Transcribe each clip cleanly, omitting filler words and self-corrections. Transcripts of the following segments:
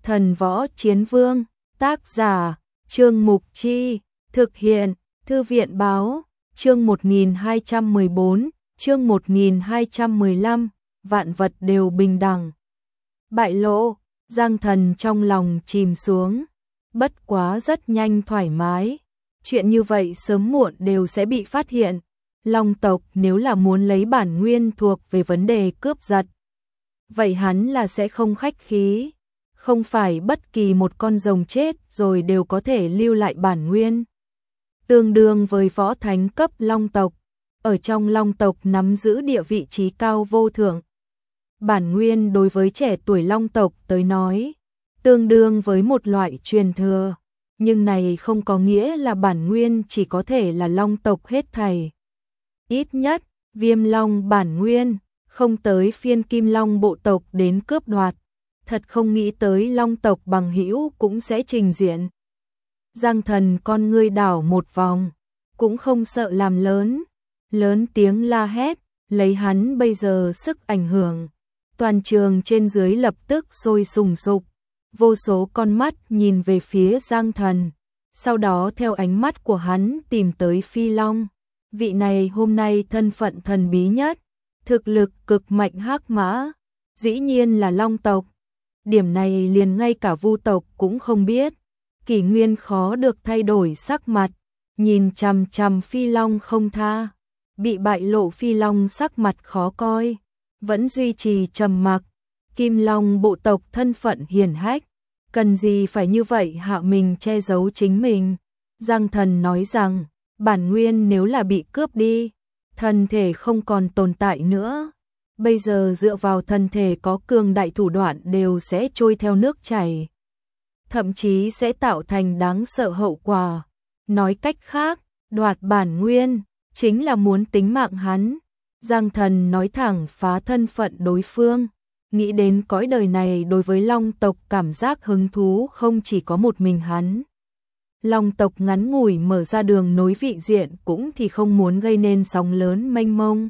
Thần Võ Chiến Vương, tác giả, Trương Mục Chi, thực hiện, Thư viện báo, chương 1214, chương 1215, vạn vật đều bình đẳng. Bại lộ, Giang Thần trong lòng chìm xuống, bất quá rất nhanh thoải mái. Chuyện như vậy sớm muộn đều sẽ bị phát hiện. Long tộc nếu là muốn lấy bản nguyên thuộc về vấn đề cướp giật, vậy hắn là sẽ không khách khí. Không phải bất kỳ một con rồng chết rồi đều có thể lưu lại bản nguyên. Tương đương với võ thánh cấp long tộc, ở trong long tộc nắm giữ địa vị trí cao vô thượng. Bản nguyên đối với trẻ tuổi long tộc tới nói, tương đương với một loại truyền thừa, nhưng này không có nghĩa là bản nguyên chỉ có thể là long tộc hết thảy. Ít nhất, Viêm Long bản nguyên, không tới phiên Kim Long bộ tộc đến cướp đoạt. Thật không nghĩ tới long tộc bằng hữu cũng sẽ trình diện. Giang Thần con ngươi đảo một vòng, cũng không sợ làm lớn tiếng la hét, lấy hắn bây giờ sức ảnh hưởng. Toàn trường trên dưới lập tức sôi sùng sục, vô số con mắt nhìn về phía Giang Thần, sau đó theo ánh mắt của hắn tìm tới Phi Long. Vị này hôm nay thân phận thần bí nhất, thực lực cực mạnh hắc mã, dĩ nhiên là long tộc. Điểm này liền ngay cả Vu tộc cũng không biết. Kỷ Nguyên khó được thay đổi sắc mặt, nhìn chằm chằm Phi Long không tha. Bị bại lộ Phi Long sắc mặt khó coi, vẫn duy trì trầm mặc. Kim Long bộ tộc thân phận hiển hách, cần gì phải như vậy hạ mình che giấu chính mình. Giang Thần nói rằng, bản nguyên nếu là bị cướp đi, thân thể không còn tồn tại nữa. Bây giờ dựa vào thân thể có cường đại thủ đoạn đều sẽ trôi theo nước chảy, thậm chí sẽ tạo thành đáng sợ hậu quả. Nói cách khác, đoạt bản nguyên chính là muốn tính mạng hắn. Giang Thần nói thẳng phá thân phận đối phương. Nghĩ đến cõi đời này đối với long tộc cảm giác hứng thú không chỉ có một mình hắn. Long tộc ngắn ngủi mở ra đường nối vị diện cũng thì không muốn gây nên sóng lớn mênh mông.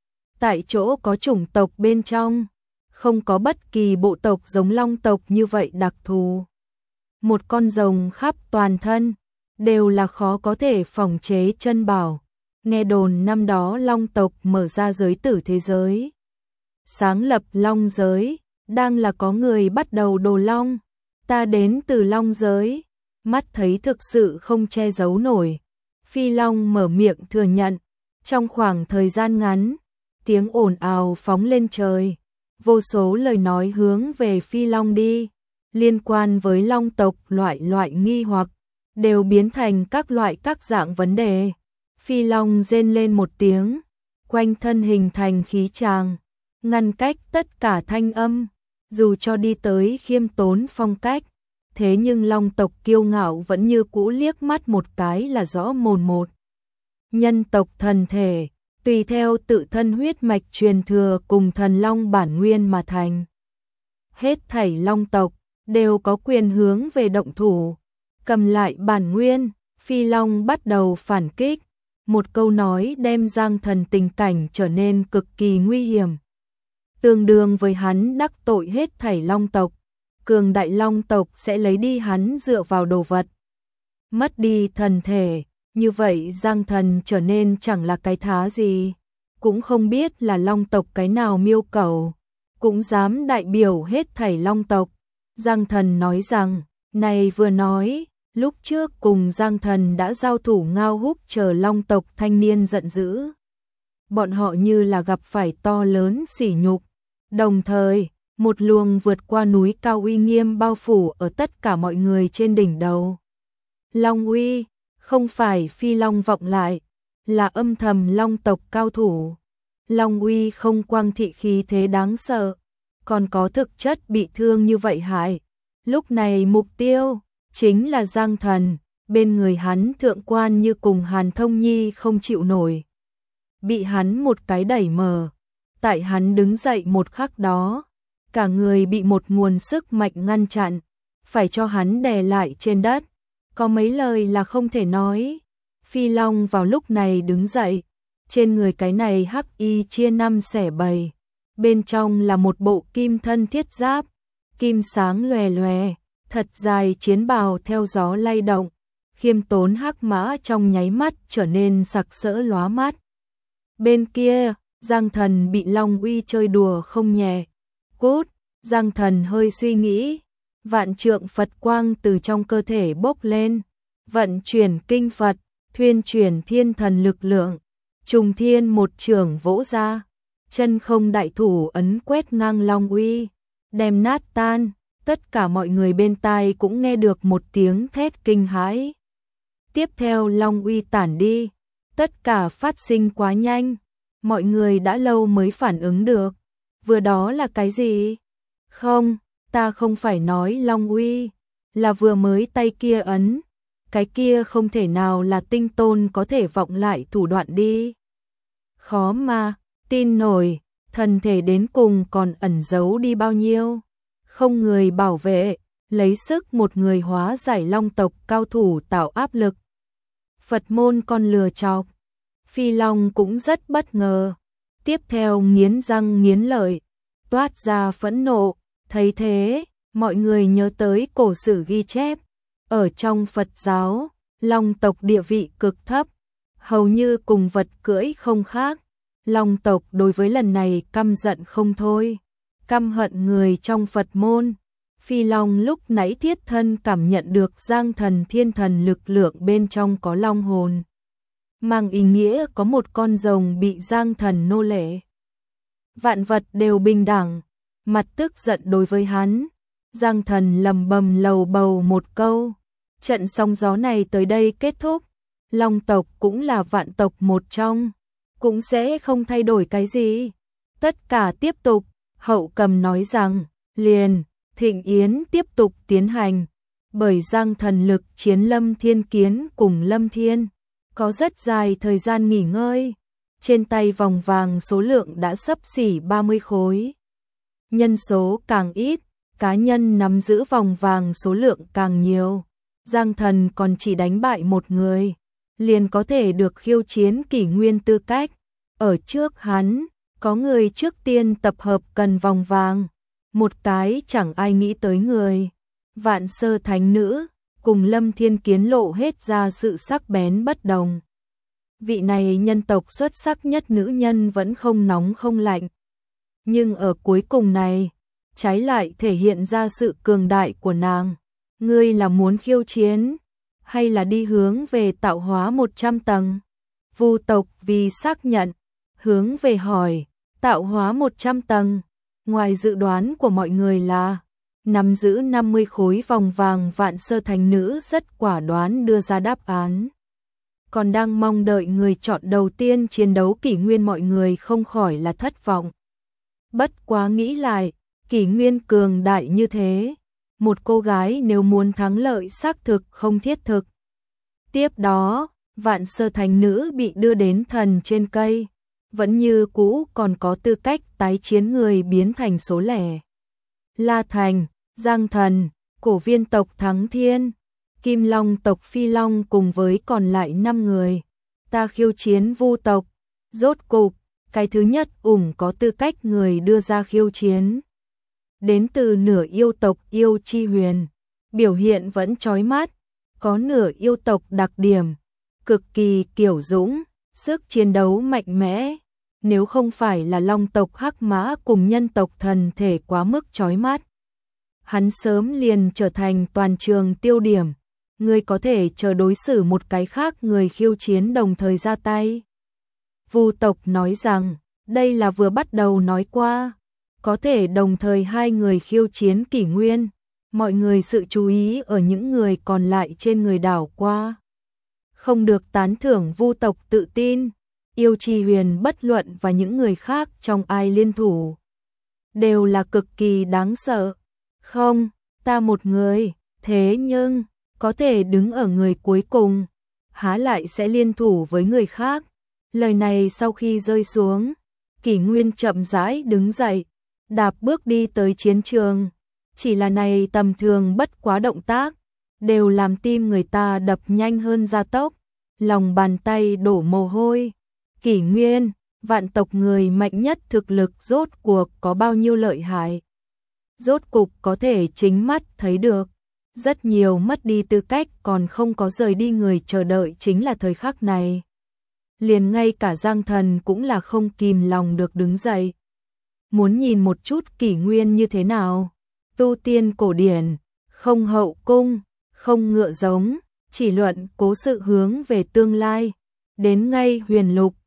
Tại chỗ có chủng tộc bên trong, không có bất kỳ bộ tộc giống long tộc như vậy đặc thù. Một con rồng khắp toàn thân, đều là khó có thể phòng chế chân bảo. Nghe đồn năm đó long tộc mở ra giới tử thế giới, sáng lập long giới, đang là có người bắt đầu đồ long. Ta đến từ long giới, mắt thấy thực sự không che giấu nổi. Phi Long mở miệng thừa nhận, trong khoảng thời gian ngắn, tiếng ồn ào phóng lên trời, vô số lời nói hướng về Phi Long đi, liên quan với long tộc loại nghi hoặc, đều biến thành các dạng vấn đề. Phi Long rên lên một tiếng, quanh thân hình thành khí tràng, ngăn cách tất cả thanh âm, dù cho đi tới khiêm tốn phong cách, thế nhưng long tộc kiêu ngạo vẫn như cũ liếc mắt một cái là rõ mồn một. Nhân tộc thần thể, tùy theo tự thân huyết mạch truyền thừa cùng thần long bản nguyên mà thành. Hết thảy long tộc đều có quyền hướng về động thủ, cầm lại bản nguyên. Phi Long bắt đầu phản kích, một câu nói đem Giang Thần tình cảnh trở nên cực kỳ nguy hiểm. Tương đương với hắn đắc tội hết thảy long tộc, cường đại long tộc sẽ lấy đi hắn dựa vào đồ vật. Mất đi thần thể, như vậy Giang Thần trở nên chẳng là cái thá gì, cũng không biết là long tộc cái nào miêu cầu, cũng dám đại biểu hết thảy long tộc. Giang Thần nói rằng, này vừa nói, lúc trước cùng Giang Thần đã giao thủ Ngao Húc chờ long tộc thanh niên giận dữ. Bọn họ như là gặp phải to lớn sỉ nhục, đồng thời, một luồng vượt qua núi cao uy nghiêm bao phủ ở tất cả mọi người trên đỉnh đầu. Long uy, không phải Phi Long vọng lại, là âm thầm long tộc cao thủ. Long uy không quang thị khí thế đáng sợ, còn có thực chất bị thương như vậy hại. Lúc này mục tiêu chính là Giang Thần, bên người hắn thượng quan như cùng Hàn Thông Nhi không chịu nổi, bị hắn một cái đẩy mờ. Tại hắn đứng dậy một khắc đó, cả người bị một nguồn sức mạnh ngăn chặn, phải cho hắn đè lại trên đất. Có mấy lời là không thể nói. Phi Long vào lúc này đứng dậy, trên người cái này hắc y chia năm xẻ bảy, bên trong là một bộ kim thân thiết giáp, kim sáng lòe lòe, thật dài chiến bào theo gió lay động, khiêm tốn hắc mã trong nháy mắt trở nên sặc sỡ lóa mắt. Bên kia, Giang Thần bị Long Uy chơi đùa không nhẹ. Cút, Giang Thần hơi suy nghĩ, vạn trượng Phật quang từ trong cơ thể bốc lên, vận chuyển kinh Phật, thuyên chuyển thiên thần lực lượng, trùng thiên một chưởng vỗ ra, chân không đại thủ ấn quét ngang Long Uy, đem nát tan, tất cả mọi người bên tai cũng nghe được một tiếng thét kinh hãi. Tiếp theo Long Uy tản đi, tất cả phát sinh quá nhanh, mọi người đã lâu mới phản ứng được, vừa đó là cái gì? Không, ta không phải nói Long Uy, là vừa mới tay kia ấn, cái kia không thể nào là tinh tôn có thể vọng lại thủ đoạn đi. Khó mà tin nổi, thần thể đến cùng còn ẩn giấu đi bao nhiêu, không người bảo vệ, lấy sức một người hóa giải Long tộc cao thủ tạo áp lực. Phật môn con lừa chọc, Phi Long cũng rất bất ngờ, tiếp theo nghiến răng nghiến lợi, toát ra phẫn nộ, thấy thế, mọi người nhớ tới cổ sử ghi chép, ở trong Phật giáo, Long tộc địa vị cực thấp, hầu như cùng vật cưỡi không khác. Long tộc đối với lần này căm giận không thôi, căm hận người trong Phật môn. Phi Long lúc nãy thiết thân cảm nhận được Giang Thần thiên thần lực lượng bên trong có long hồn, mang ý nghĩa có một con rồng bị Giang Thần nô lệ. Vạn vật đều bình đẳng, mặt tức giận đối với hắn. Giang Thần lầm bầm lầu bầu một câu, trận sóng gió này tới đây kết thúc, Long tộc cũng là vạn tộc một trong, cũng sẽ không thay đổi cái gì. Tất cả tiếp tục, Hậu Cầm nói rằng, liền, thịnh yến tiếp tục tiến hành, bởi Giang Thần lực chiến Lâm Thiên Kiến cùng Lâm Thiên, có rất dài thời gian nghỉ ngơi, trên tay vòng vàng số lượng đã xấp xỉ 30 khối. Nhân số càng ít, cá nhân nắm giữ vòng vàng số lượng càng nhiều, Giang Thần còn chỉ đánh bại một người, liền có thể được khiêu chiến kỷ nguyên tư cách. Ở trước hắn, có người trước tiên tập hợp cần vòng vàng, một cái chẳng ai nghĩ tới người. Vạn Sơ Thánh Nữ, cùng Lâm Thiên Kiến lộ hết ra sự sắc bén bất đồng. Vị này nhân tộc xuất sắc nhất nữ nhân vẫn không nóng không lạnh. Nhưng ở cuối cùng này, trái lại thể hiện ra sự cường đại của nàng. Ngươi là muốn khiêu chiến, hay là đi hướng về tạo hóa 100 tầng? Vu tộc vì xác nhận, hướng về hỏi, tạo hóa 100 tầng, ngoài dự đoán của mọi người là nắm giữ 50 khối vòng vàng. Vạn Sơ Thánh Nữ rất quả đoán đưa ra đáp án. Còn đang mong đợi người chọn đầu tiên chiến đấu kỷ nguyên, mọi người không khỏi là thất vọng. Bất quá nghĩ lại, kỷ nguyên cường đại như thế, một cô gái nếu muốn thắng lợi xác thực không thiết thực. Tiếp đó, Vạn Sơ Thánh Nữ bị đưa đến thần trên cây, vẫn như cũ còn có tư cách tái chiến người biến thành số lẻ. La Thành, Giang Thần, Cổ Viên tộc thắng thiên, Kim Long tộc Phi Long cùng với còn lại 5 người. Ta khiêu chiến Vu tộc, rốt cục, cái thứ nhất có tư cách người đưa ra khiêu chiến. Đến từ nửa yêu tộc Yêu Chi Huyền, biểu hiện vẫn chói mắt, có nửa yêu tộc đặc điểm, cực kỳ kiêu dũng, sức chiến đấu mạnh mẽ. Nếu không phải là Long tộc Hắc Mã cùng nhân tộc thần thể quá mức chói mắt, hắn sớm liền trở thành toàn trường tiêu điểm. Ngươi có thể chờ đối xử một cái khác người khiêu chiến đồng thời ra tay. Vu tộc nói rằng, đây là vừa bắt đầu nói qua, có thể đồng thời hai người khiêu chiến kỷ nguyên. Mọi người sự chú ý ở những người còn lại trên người đảo qua. Không được tán thưởng Vu tộc tự tin, Yêu Chi Huyền bất luận và những người khác trong ai liên thủ, đều là cực kỳ đáng sợ. Không, ta một người, thế nhưng có thể đứng ở người cuối cùng, há lại sẽ liên thủ với người khác. Lời này sau khi rơi xuống, kỷ nguyên chậm rãi đứng dậy, đạp bước đi tới chiến trường. Chỉ là này tầm thường bất quá động tác, đều làm tim người ta đập nhanh hơn gia tốc, lòng bàn tay đổ mồ hôi. Kỷ nguyên, vạn tộc người mạnh nhất thực lực rốt cuộc có bao nhiêu lợi hại? rốt cục có thể chính mắt thấy được. Rất nhiều mất đi tư cách còn không có rời đi người chờ đợi chính là thời khắc này. Liền ngay cả Giang Thần cũng là không kìm lòng được đứng dậy. Muốn nhìn một chút kỷ nguyên như thế nào? Tu tiên cổ điển, không hậu cung, không ngựa giống, chỉ luận cố sự hướng về tương lai. Đến ngay huyền lục,